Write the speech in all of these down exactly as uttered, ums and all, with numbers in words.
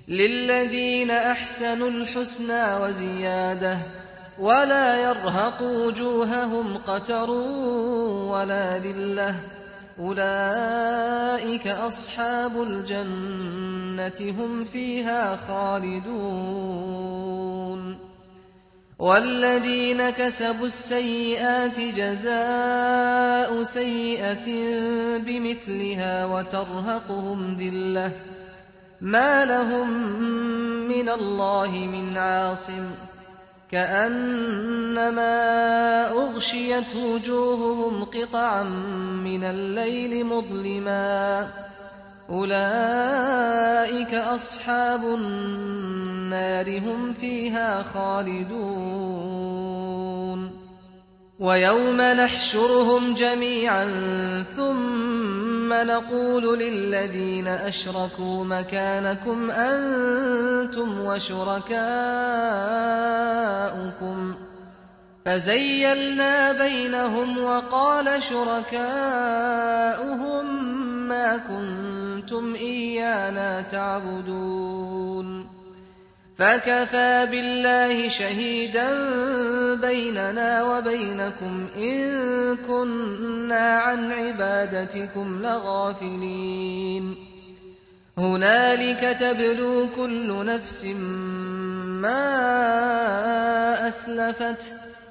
للذين أحسنوا الحسنى وزيادة ولا يرهق وجوههم قتر ولا ذلة أولئك أصحاب الجنة هم فيها خالدون والذين كسبوا السيئات جزاء سيئة بمثلها وترهقهم ذلة ما لهم من الله من عاصم كأنما أغشيت وجوههم قطعا من الليل مظلما أولئك أصحاب النار هم فيها خالدون ويوم نحشرهم جميعا ثم نقول للذين أشركوا مكانكم أنتم وشركاؤكم فزيلنا بينهم وقال شركاؤهم ما كنتم إيانا تعبدون فكفى بالله شهيدا بيننا وبينكم إن كنا عن عبادتكم لغافلين هنالك تبلو كل نفس ما أسلفت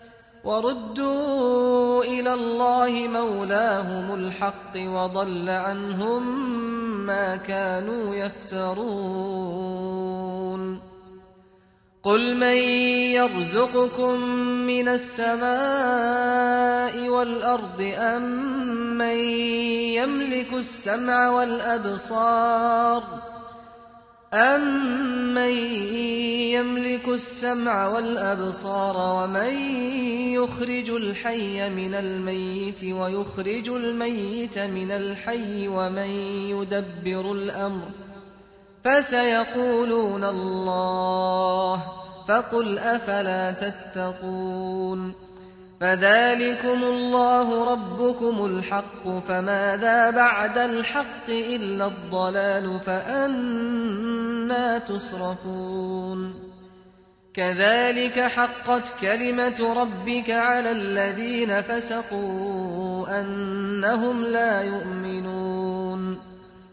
وردوا إلى الله مولاهم الحق وضل عنهم ما كانوا يفترون قل من يرزقكم من السماء والأرض أم من يملك السمع والأبصار أَمَّن يَمْلِكُ السَّمْعَ وَالْأَبْصَارَ وَمَن يُخْرِجُ الْحَيَّ مِنَ الْمَيِّتِ وَيُخْرِجُ الْمَيِّتَ مِنَ الْحَيِّ وَمَن يُدَبِّرُ الْأَمْرَ فَسَيَقُولُونَ اللَّهُ فَقُلْ أَفَلَا تَتَّقُونَ فَذَلِكُمُ اللَّهُ رَبُّكُمُ الْحَقُّ فَمَاذَا بَعْدَ الْحَقِّ إِلَّا الضَّلَالُ فَأَنَّىٰ تُصْرَفُونَ كَذَلِكَ حَقَّتْ كَلِمَةُ رَبِّكَ عَلَى الَّذِينَ فَسَقُوا أَنَّهُمْ لَا يُؤْمِنُونَ